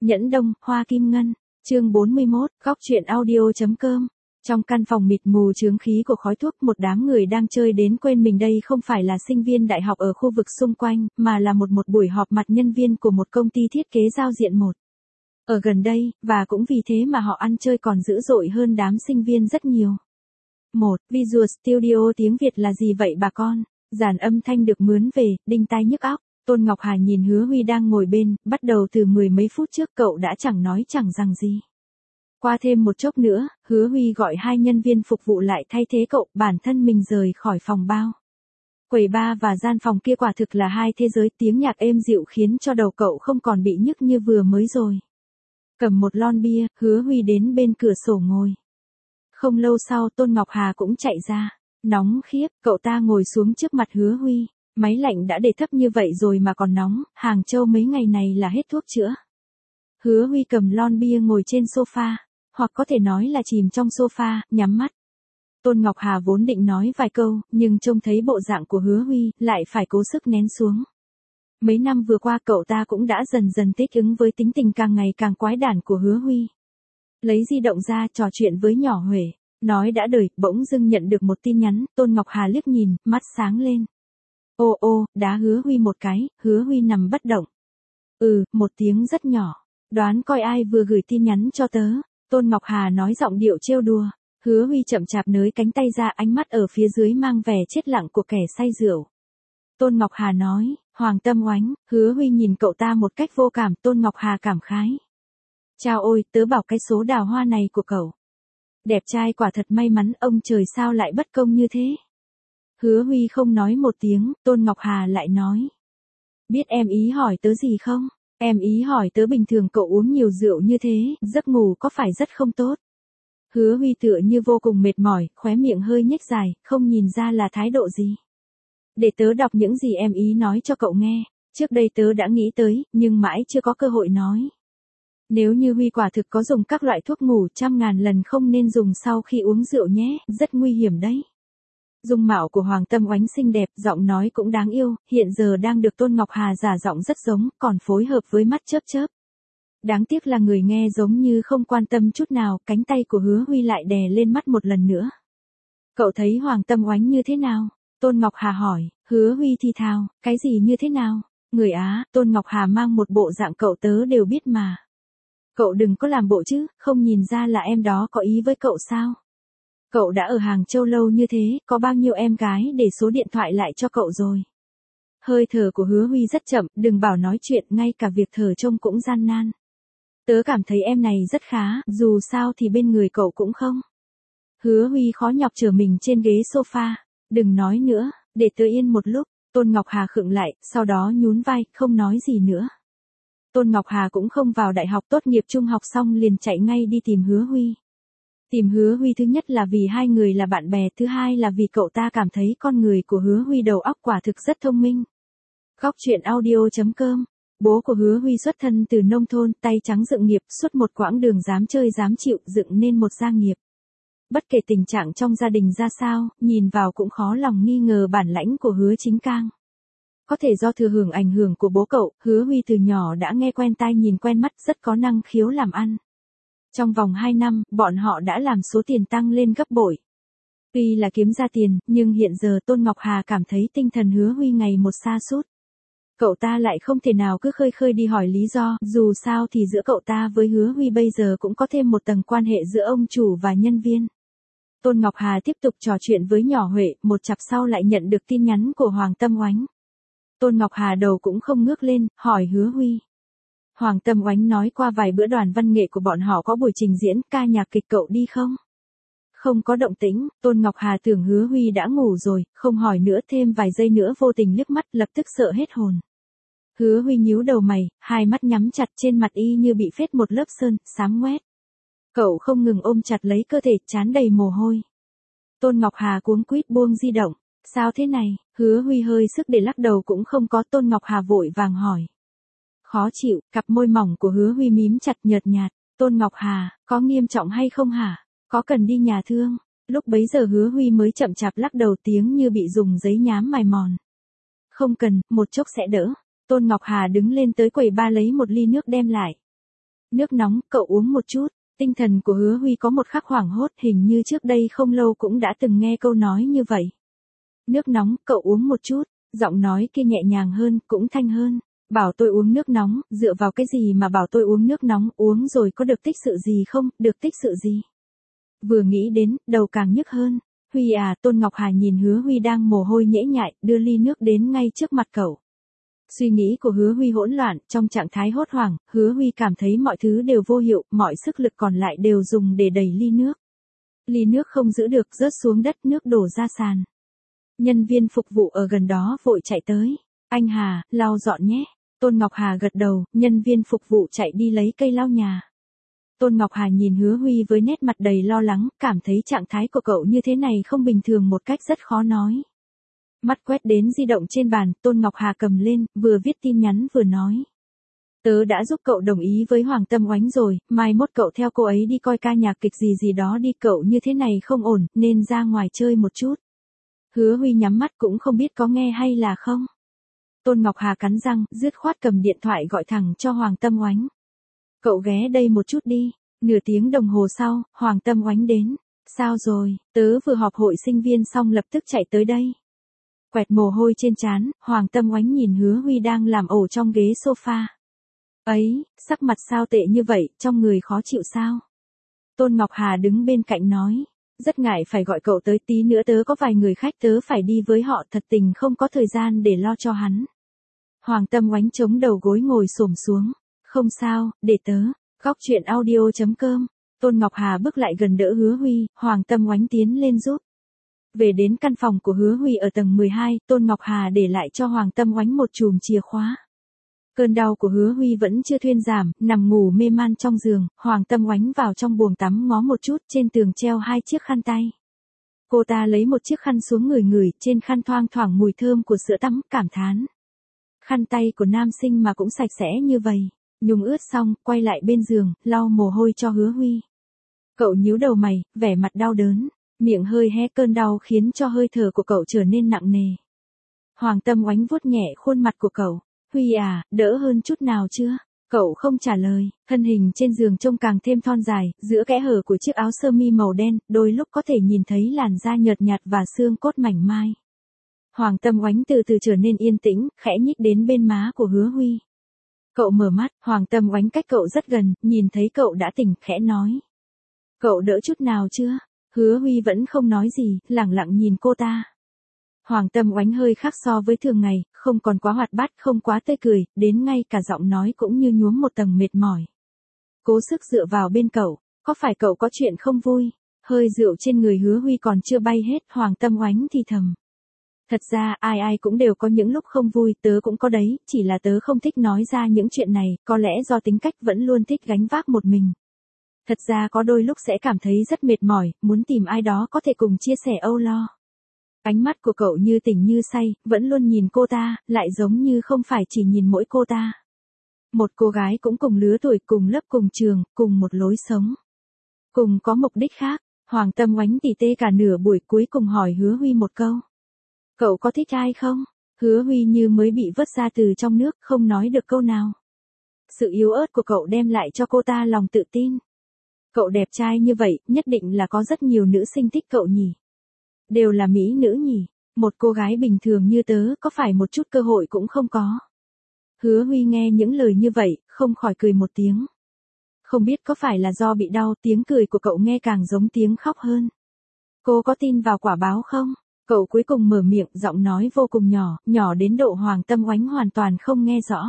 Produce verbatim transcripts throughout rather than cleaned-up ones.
Nhẫn Đông, Hoa Kim Ngân, chương bốn mươi mốt, góc truyện audio.com. Trong căn phòng mịt mù chướng khí của khói thuốc, một đám người đang chơi đến quên mình đây không phải là sinh viên đại học ở khu vực xung quanh, mà là một một buổi họp mặt nhân viên của một công ty thiết kế giao diện một. Ở gần đây, và cũng vì thế mà họ ăn chơi còn dữ dội hơn đám sinh viên rất nhiều. một. Visual Studio tiếng Việt là gì vậy bà con? Dàn âm thanh được mướn về, đinh tai nhức óc. Tôn Ngọc Hà nhìn Hứa Huy đang ngồi bên, bắt đầu từ mười mấy phút trước cậu đã chẳng nói chẳng rằng gì. Qua thêm một chốc nữa, Hứa Huy gọi hai nhân viên phục vụ lại thay thế cậu, bản thân mình rời khỏi phòng bao. Quầy bar và gian phòng kia quả thực là hai thế giới, tiếng nhạc êm dịu khiến cho đầu cậu không còn bị nhức như vừa mới rồi. Cầm một lon bia, Hứa Huy đến bên cửa sổ ngồi. Không lâu sau Tôn Ngọc Hà cũng chạy ra. Nóng khiếp, cậu ta ngồi xuống trước mặt Hứa Huy. Máy lạnh đã để thấp như vậy rồi mà còn nóng, Hàng Châu mấy ngày này là hết thuốc chữa. Hứa Huy cầm lon bia ngồi trên sofa, hoặc có thể nói là chìm trong sofa, nhắm mắt. Tôn Ngọc Hà vốn định nói vài câu, nhưng trông thấy bộ dạng của Hứa Huy, lại phải cố sức nén xuống. Mấy năm vừa qua cậu ta cũng đã dần dần thích ứng với tính tình càng ngày càng quái đản của Hứa Huy. Lấy di động ra trò chuyện với nhỏ Huệ, nói đã đời, bỗng dưng nhận được một tin nhắn, Tôn Ngọc Hà liếc nhìn, mắt sáng lên. Ô ô, đá Hứa Huy một cái, Hứa Huy nằm bất động. Ừ, một tiếng rất nhỏ. Đoán coi ai vừa gửi tin nhắn cho tớ. Tôn Ngọc Hà nói giọng điệu trêu đùa. Hứa Huy chậm chạp nới cánh tay ra, ánh mắt ở phía dưới mang vẻ chết lặng của kẻ say rượu. Tôn Ngọc Hà nói, Hoàng Tâm Oánh. Hứa Huy nhìn cậu ta một cách vô cảm. Tôn Ngọc Hà cảm khái. Chao ôi, tớ bảo cái số đào hoa này của cậu. Đẹp trai quả thật may mắn, ông trời sao lại bất công như thế. Hứa Huy không nói một tiếng, Tôn Ngọc Hà lại nói. Biết em ý hỏi tớ gì không? Em ý hỏi tớ bình thường cậu uống nhiều rượu như thế, giấc ngủ có phải rất không tốt? Hứa Huy tựa như vô cùng mệt mỏi, khóe miệng hơi nhếch dài, không nhìn ra là thái độ gì. Để tớ đọc những gì em ý nói cho cậu nghe, trước đây tớ đã nghĩ tới, nhưng mãi chưa có cơ hội nói. Nếu như Huy quả thực có dùng các loại thuốc ngủ, trăm ngàn lần không nên dùng sau khi uống rượu nhé, rất nguy hiểm đấy. Dung mạo của Hoàng Tâm Oánh xinh đẹp, giọng nói cũng đáng yêu, hiện giờ đang được Tôn Ngọc Hà giả giọng rất giống, còn phối hợp với mắt chớp chớp. Đáng tiếc là người nghe giống như không quan tâm chút nào, cánh tay của Hứa Huy lại đè lên mắt một lần nữa. Cậu thấy Hoàng Tâm Oánh như thế nào? Tôn Ngọc Hà hỏi. Hứa Huy thi thào, cái gì như thế nào? Người Á, Tôn Ngọc Hà mang một bộ dạng cậu tớ đều biết mà. Cậu đừng có làm bộ chứ, không nhìn ra là em đó có ý với cậu sao? Cậu đã ở Hàng Châu lâu như thế, có bao nhiêu em gái để số điện thoại lại cho cậu rồi? Hơi thở của Hứa Huy rất chậm, đừng bảo nói chuyện, ngay cả việc thở trông cũng gian nan. Tớ cảm thấy em này rất khá, dù sao thì bên người cậu cũng không. Hứa Huy khó nhọc trở mình trên ghế sofa. Đừng nói nữa, để tớ yên một lúc. Tôn Ngọc Hà khựng lại, sau đó nhún vai, không nói gì nữa. Tôn Ngọc Hà cũng không vào đại học, tốt nghiệp trung học xong liền chạy ngay đi tìm Hứa Huy. Tìm Hứa Huy thứ nhất là vì hai người là bạn bè, thứ hai là vì cậu ta cảm thấy con người của Hứa Huy đầu óc quả thực rất thông minh. Góc truyện audio.com. Bố của Hứa Huy xuất thân từ nông thôn, tay trắng dựng nghiệp, suốt một quãng đường dám chơi dám chịu, dựng nên một gia nghiệp. Bất kể tình trạng trong gia đình ra sao, nhìn vào cũng khó lòng nghi ngờ bản lãnh của Hứa Chính Cang. Có thể do thừa hưởng ảnh hưởng của bố cậu, Hứa Huy từ nhỏ đã nghe quen tai nhìn quen mắt, rất có năng khiếu làm ăn. Trong vòng hai năm, bọn họ đã làm số tiền tăng lên gấp bội. Tuy là kiếm ra tiền, nhưng hiện giờ Tôn Ngọc Hà cảm thấy tinh thần Hứa Huy ngày một sa sút. Cậu ta lại không thể nào cứ khơi khơi đi hỏi lý do, dù sao thì giữa cậu ta với Hứa Huy bây giờ cũng có thêm một tầng quan hệ giữa ông chủ và nhân viên. Tôn Ngọc Hà tiếp tục trò chuyện với nhỏ Huệ, một chặp sau lại nhận được tin nhắn của Hoàng Tâm Oánh. Tôn Ngọc Hà đầu cũng không ngước lên, hỏi Hứa Huy. Hoàng Tâm Oánh nói qua vài bữa đoàn văn nghệ của bọn họ có buổi trình diễn, ca nhạc kịch cậu đi không? Không có động tĩnh, Tôn Ngọc Hà tưởng Hứa Huy đã ngủ rồi, không hỏi nữa, thêm vài giây nữa vô tình liếc mắt, lập tức sợ hết hồn. Hứa Huy nhíu đầu mày, hai mắt nhắm chặt, trên mặt y như bị phết một lớp sơn, xám ngoét. Cậu không ngừng ôm chặt lấy cơ thể, trán đầy mồ hôi. Tôn Ngọc Hà cuống quýt buông di động. Sao thế này? Hứa Huy hơi sức để lắc đầu cũng không có. Tôn Ngọc Hà vội vàng hỏi. Khó chịu, cặp môi mỏng của Hứa Huy mím chặt nhợt nhạt. Tôn Ngọc Hà, có nghiêm trọng hay không hả? Có cần đi nhà thương? Lúc bấy giờ Hứa Huy mới chậm chạp lắc đầu, tiếng như bị dùng giấy nhám mài mòn. Không cần, một chốc sẽ đỡ. Tôn Ngọc Hà đứng lên tới quầy ba lấy một ly nước đem lại. Nước nóng, cậu uống một chút. Tinh thần của Hứa Huy có một khắc hoảng hốt, hình như trước đây không lâu cũng đã từng nghe câu nói như vậy. Nước nóng, cậu uống một chút. Giọng nói kia nhẹ nhàng hơn, cũng thanh hơn. Bảo tôi uống nước nóng, dựa vào cái gì mà bảo tôi uống nước nóng, uống rồi có được tích sự gì không, được tích sự gì? Vừa nghĩ đến, đầu càng nhức hơn. Huy à, Tôn Ngọc Hà nhìn Hứa Huy đang mồ hôi nhễ nhại, đưa ly nước đến ngay trước mặt cậu. Suy nghĩ của Hứa Huy hỗn loạn, trong trạng thái hốt hoảng, Hứa Huy cảm thấy mọi thứ đều vô hiệu, mọi sức lực còn lại đều dùng để đẩy ly nước. Ly nước không giữ được, rớt xuống đất, nước đổ ra sàn. Nhân viên phục vụ ở gần đó vội chạy tới. Anh Hà, lau dọn nhé. Tôn Ngọc Hà gật đầu, nhân viên phục vụ chạy đi lấy cây lau nhà. Tôn Ngọc Hà nhìn Hứa Huy với nét mặt đầy lo lắng, cảm thấy trạng thái của cậu như thế này không bình thường một cách rất khó nói. Mắt quét đến di động trên bàn, Tôn Ngọc Hà cầm lên, vừa viết tin nhắn vừa nói. Tớ đã giúp cậu đồng ý với Hoàng Tâm Oánh rồi, mai mốt cậu theo cô ấy đi coi ca nhạc kịch gì gì đó đi, cậu như thế này không ổn, nên ra ngoài chơi một chút. Hứa Huy nhắm mắt cũng không biết có nghe hay là không. Tôn Ngọc Hà cắn răng, dứt khoát cầm điện thoại gọi thẳng cho Hoàng Tâm Oánh. Cậu ghé đây một chút đi. Nửa tiếng đồng hồ sau, Hoàng Tâm Oánh đến. Sao rồi, tớ vừa họp hội sinh viên xong lập tức chạy tới đây. Quẹt mồ hôi trên trán, Hoàng Tâm Oánh nhìn Hứa Huy đang làm ổ trong ghế sofa. Ấy, sắc mặt sao tệ như vậy, trong người khó chịu sao? Tôn Ngọc Hà đứng bên cạnh nói. Rất ngại phải gọi cậu tới, tí nữa tớ có vài người khách tớ phải đi với họ, thật tình không có thời gian để lo cho hắn. Hoàng Tâm Oánh chống đầu gối ngồi xổm xuống. Không sao, để tớ. Góc truyện audio chấm com. Tôn Ngọc Hà bước lại gần đỡ Hứa Huy, Hoàng Tâm Oánh tiến lên giúp. Về đến căn phòng của Hứa Huy ở tầng mười hai, Tôn Ngọc Hà để lại cho Hoàng Tâm Oánh một chùm chìa khóa. Cơn đau của Hứa Huy vẫn chưa thuyên giảm, nằm ngủ mê man trong giường, Hoàng Tâm Oánh vào trong buồng tắm ngó một chút, trên tường treo hai chiếc khăn tay. Cô ta lấy một chiếc khăn xuống ngửi ngửi, trên khăn thoang thoảng mùi thơm của sữa tắm, cảm thán. Khăn tay của nam sinh mà cũng sạch sẽ như vậy. Nhung ướt xong, quay lại bên giường, lau mồ hôi cho Hứa Huy. Cậu nhíu đầu mày, vẻ mặt đau đớn, miệng hơi hé, cơn đau khiến cho hơi thở của cậu trở nên nặng nề. Hoàng Tâm Oánh vuốt nhẹ khuôn mặt của cậu. Huy à, đỡ hơn chút nào chưa? Cậu không trả lời, thân hình trên giường trông càng thêm thon dài, giữa kẽ hở của chiếc áo sơ mi màu đen, đôi lúc có thể nhìn thấy làn da nhợt nhạt và xương cốt mảnh mai. Hoàng Tâm Oánh từ từ trở nên yên tĩnh, khẽ nhích đến bên má của Hứa Huy. Cậu mở mắt, Hoàng Tâm Oánh cách cậu rất gần, nhìn thấy cậu đã tỉnh, khẽ nói. Cậu đỡ chút nào chưa? Hứa Huy vẫn không nói gì, lẳng lặng nhìn cô ta. Hoàng Tâm Oánh hơi khác so với thường ngày, không còn quá hoạt bát, không quá tươi cười, đến ngay cả giọng nói cũng như nhuốm một tầng mệt mỏi. Cố sức dựa vào bên cậu, có phải cậu có chuyện không vui? Hơi rượu trên người Hứa Huy còn chưa bay hết, Hoàng Tâm Oánh thì thầm. Thật ra, ai ai cũng đều có những lúc không vui, tớ cũng có đấy, chỉ là tớ không thích nói ra những chuyện này, có lẽ do tính cách vẫn luôn thích gánh vác một mình. Thật ra có đôi lúc sẽ cảm thấy rất mệt mỏi, muốn tìm ai đó có thể cùng chia sẻ âu lo. Ánh mắt của cậu như tỉnh như say, vẫn luôn nhìn cô ta, lại giống như không phải chỉ nhìn mỗi cô ta. Một cô gái cũng cùng lứa tuổi, cùng lớp, cùng trường, cùng một lối sống. Cùng có mục đích khác, Hoàng Tâm Oánh tỉ tê cả nửa buổi, cuối cùng hỏi Hứa Huy một câu. Cậu có thích ai không? Hứa Huy như mới bị vớt ra từ trong nước, không nói được câu nào. Sự yếu ớt của cậu đem lại cho cô ta lòng tự tin. Cậu đẹp trai như vậy, nhất định là có rất nhiều nữ sinh thích cậu nhỉ? Đều là mỹ nữ nhỉ? Một cô gái bình thường như tớ có phải một chút cơ hội cũng không có? Hứa Huy nghe những lời như vậy, không khỏi cười một tiếng. Không biết có phải là do bị đau, tiếng cười của cậu nghe càng giống tiếng khóc hơn. Cô có tin vào quả báo không? Cậu cuối cùng mở miệng, giọng nói vô cùng nhỏ, nhỏ đến độ Hoàng Tâm Oánh hoàn toàn không nghe rõ.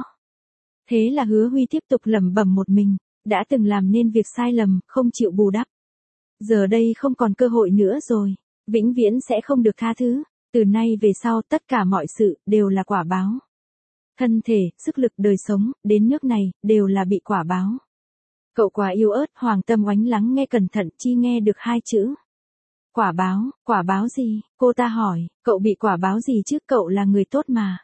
Thế là Hứa Huy tiếp tục lẩm bẩm một mình, đã từng làm nên việc sai lầm, không chịu bù đắp. Giờ đây không còn cơ hội nữa rồi, vĩnh viễn sẽ không được tha thứ, từ nay về sau tất cả mọi sự, đều là quả báo. Thân thể, sức lực, đời sống, đến nước này, đều là bị quả báo. Cậu quá yếu ớt, Hoàng Tâm Oánh lắng nghe cẩn thận, chi nghe được hai chữ. Quả báo, quả báo gì? Cô ta hỏi, cậu bị quả báo gì chứ, cậu là người tốt mà.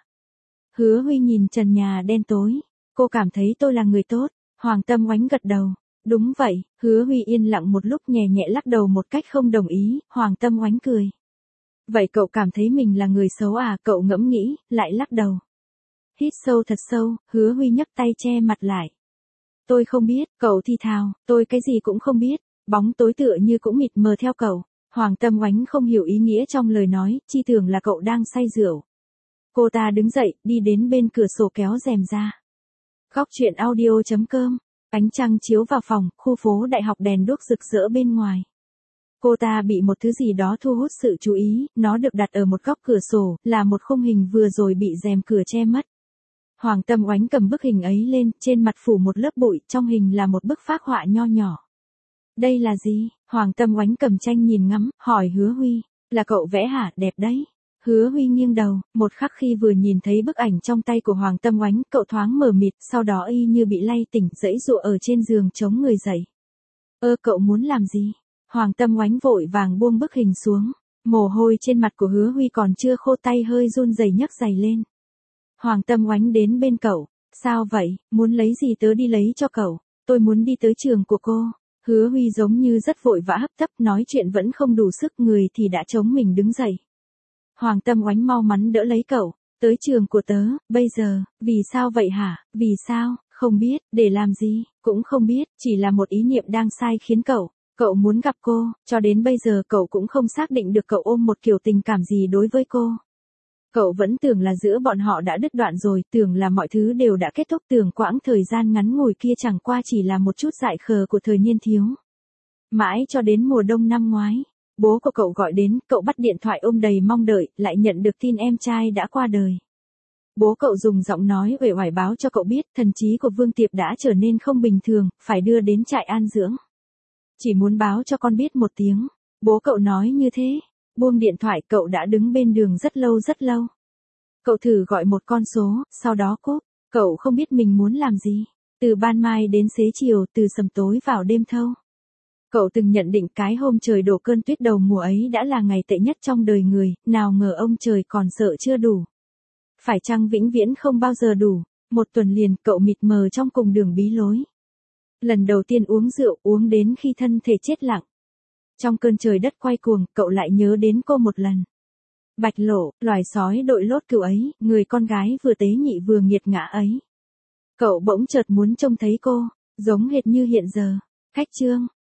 Hứa Huy nhìn trần nhà đen tối. Cô cảm thấy tôi là người tốt. Hoàng Tâm Oánh gật đầu. Đúng vậy, Hứa Huy yên lặng một lúc, nhẹ nhẹ lắc đầu một cách không đồng ý, Hoàng Tâm Oánh cười. Vậy cậu cảm thấy mình là người xấu à? Cậu ngẫm nghĩ, lại lắc đầu. Hít sâu thật sâu, Hứa Huy nhấc tay che mặt lại. tôi không biết, cậu thì thào, tôi cái gì cũng không biết, bóng tối tựa như cũng mịt mờ theo cậu. Hoàng Tâm Oánh không hiểu ý nghĩa trong lời nói, chi tưởng là cậu đang say rượu. Cô ta đứng dậy, đi đến bên cửa sổ kéo rèm ra. Góc truyện audio chấm com, ánh trăng chiếu vào phòng, khu phố đại học đèn đuốc rực rỡ bên ngoài. Cô ta bị một thứ gì đó thu hút sự chú ý, nó được đặt ở một góc cửa sổ, là một khung hình vừa rồi bị rèm cửa che mất. Hoàng Tâm Oánh cầm bức hình ấy lên, trên mặt phủ một lớp bụi, trong hình là một bức phác họa nho nhỏ. Đây là gì? Hoàng Tâm Oánh cầm tranh nhìn ngắm, hỏi Hứa Huy, là cậu vẽ hả, đẹp đấy. Hứa Huy nghiêng đầu, một khắc khi vừa nhìn thấy bức ảnh trong tay của Hoàng Tâm Oánh, cậu thoáng mờ mịt, sau đó y như bị lay tỉnh, giãy giụa ở trên giường chống người dậy. Ơ cậu muốn làm gì? Hoàng Tâm Oánh vội vàng buông bức hình xuống, mồ hôi trên mặt của Hứa Huy còn chưa khô, tay hơi run rẩy nhấc giày lên. Hoàng Tâm Oánh đến bên cậu, sao vậy, muốn lấy gì tớ đi lấy cho cậu, tôi muốn đi tới trường của cô. Hứa Huy giống như rất vội vã hấp tấp, nói chuyện vẫn không đủ sức, người thì đã chống mình đứng dậy. Hoàng Tâm Oánh mau mắn đỡ lấy cậu, tới trường của tớ, bây giờ, vì sao vậy hả, vì sao, không biết, để làm gì, cũng không biết, chỉ là một ý niệm đang sai khiến cậu, cậu muốn gặp cô, cho đến bây giờ cậu cũng không xác định được cậu ôm một kiểu tình cảm gì đối với cô. Cậu vẫn tưởng là giữa bọn họ đã đứt đoạn rồi, tưởng là mọi thứ đều đã kết thúc, tưởng quãng thời gian ngắn ngủi kia chẳng qua chỉ là một chút dại khờ của thời niên thiếu. Mãi cho đến mùa đông năm ngoái, bố của cậu gọi đến, cậu bắt điện thoại ôm đầy mong đợi, lại nhận được tin em trai đã qua đời. Bố cậu dùng giọng nói uể oải báo cho cậu biết, thần trí của Vương Tiệp đã trở nên không bình thường, phải đưa đến trại an dưỡng. Chỉ muốn báo cho con biết một tiếng, bố cậu nói như thế. Buông điện thoại, cậu đã đứng bên đường rất lâu rất lâu. Cậu thử gọi một con số, sau đó cúp. Cậu không biết mình muốn làm gì. Từ ban mai đến xế chiều, từ sầm tối vào đêm thâu. Cậu từng nhận định cái hôm trời đổ cơn tuyết đầu mùa ấy đã là ngày tệ nhất trong đời người, nào ngờ ông trời còn sợ chưa đủ. Phải chăng vĩnh viễn không bao giờ đủ. Một tuần liền, cậu mịt mờ trong cùng đường bí lối. Lần đầu tiên uống rượu, uống đến khi thân thể chết lặng. Trong cơn trời đất quay cuồng, cậu lại nhớ đến cô một lần. Bạch Lộ, loài sói đội lốt cừu ấy, người con gái vừa tế nhị vừa nghiệt ngã ấy. Cậu bỗng chợt muốn trông thấy cô, giống hệt như hiện giờ. Khách trương,